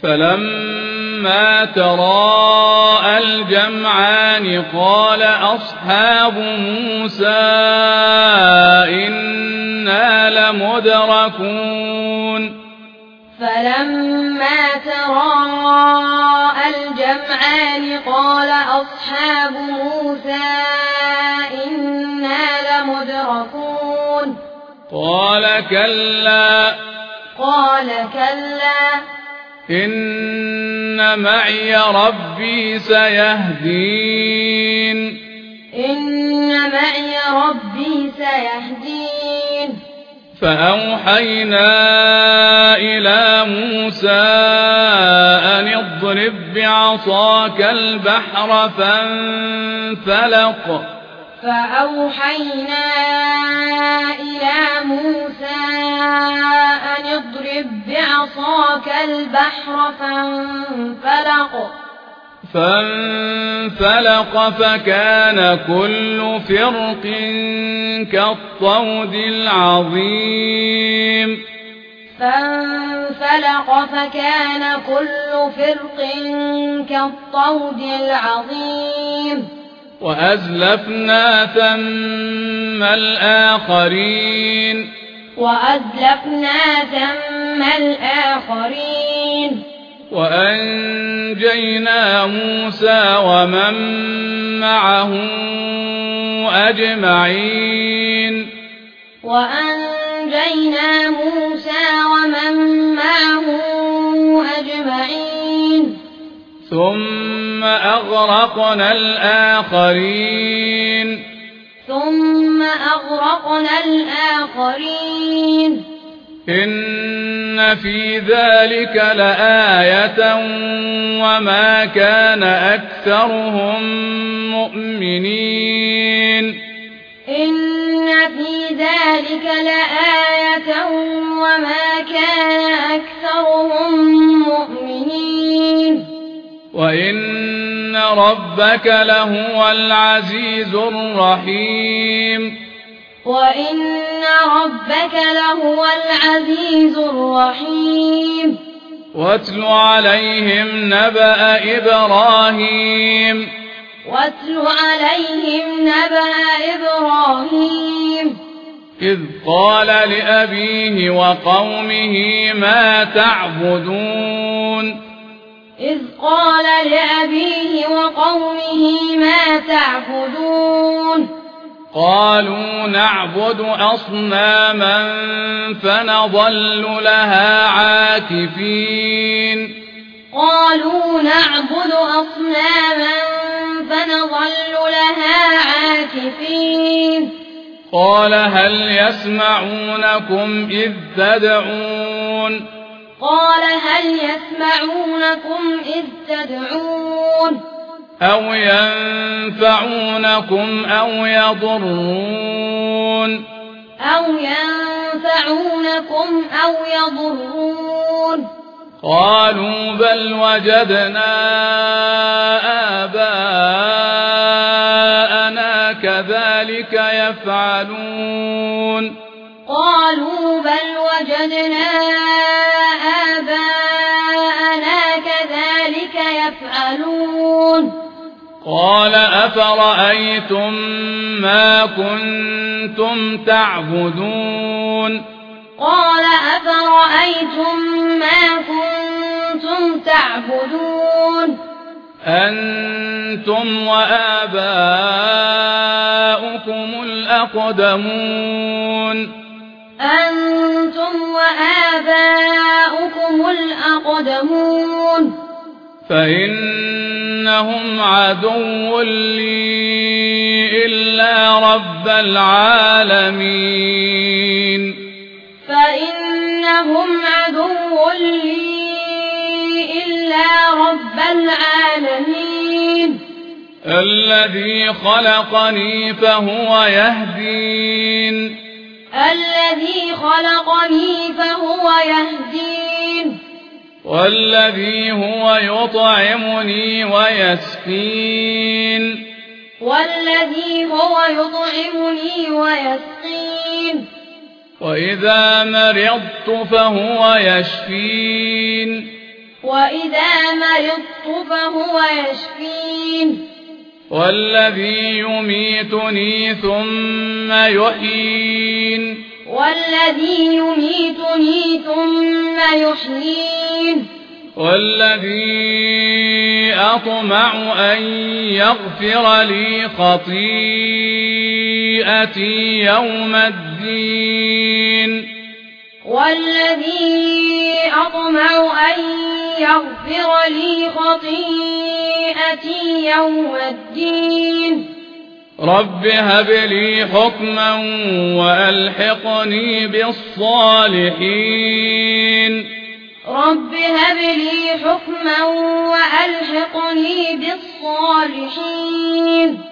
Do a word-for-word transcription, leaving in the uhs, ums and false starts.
فلما تراءى الجمعان قال أصحاب موسى إنا لمدركون فلما تراءى الجمعان قال أصحاب موسى إنا لمدركون قال كلا قال كلا إن معي ربي سيهدين إن معي ربي سيهدين فأوحينا إلى موسى أن اضرب بعصاك البحر فانفلق فأوحينا إلى موسى أن اضرب بعصاك البحر فانفلق فانفلق فكان كل فرق كالطود العظيم فانفلق فكان كل فرق كالطود العظيم وأزلفنا ثم الآخرين وأزلفنا ثم الآخرين وأنجينا موسى ومن معه أجمعين وأنجينا موسى ومن معه أجمعين ثم أغرقنا الآخرين ثم أغرقنا الآخرين إن في ذلك لآية وما كان أكثرهم مؤمنين إن في ذلك لآية وما كان أكثرهم مؤمنين وإن ربك لهو العزيز الرحيم وإن ربك لهو العزيز الرحيم واتل عليهم نبأ إبراهيم واتل عليهم نبأ إبراهيم إذ قال لأبيه وقومه ما تعبدون إذ قال لأبيه وقومه ما تعبدون قالوا نعبد أصناما فنظل لها عاكفين قالوا نعبد أصناما فنظل لها عاكفين قال هل يسمعونكم إذ تدعون قال هل يسمعونكم إذ تدعون أو ينفعونكم أو يضرون أو ينفعونكم أو يضرون قالوا بل وجدنا آباءنا كذلك يفعلون قالوا بل وجدنا آباءنا كذلك يفعلون قال أفرأيتم ما كنتم تعبدون قال أفرأيتم ما كنتم تعبدون أنتم وآباؤكم الأقدمون أنتم وآباؤكم الأقدمون فإنهم عدو لي إلا رب العالمين فإنهم عدو لي إلا رب العالمين الذي خلقني فهو يهدين الذي خلقني فهو يهدين والذي هو يطعمني ويسقين والذي هو يطعمني ويسقين وإذا مرضت فهو يشفين وإذا مرضت فهو يشفين والذي يميتني ثم يحيين والذي يميتني ثم يحيين والذي أطمع أن يغفر لي خطيئتي يوم الدين والذي أطمع أن يغفر لي خطيئتي يوم الدين رب هب لي حكما وألحقني بالصالحين رب هب لي حكما وألحقني بالصالحين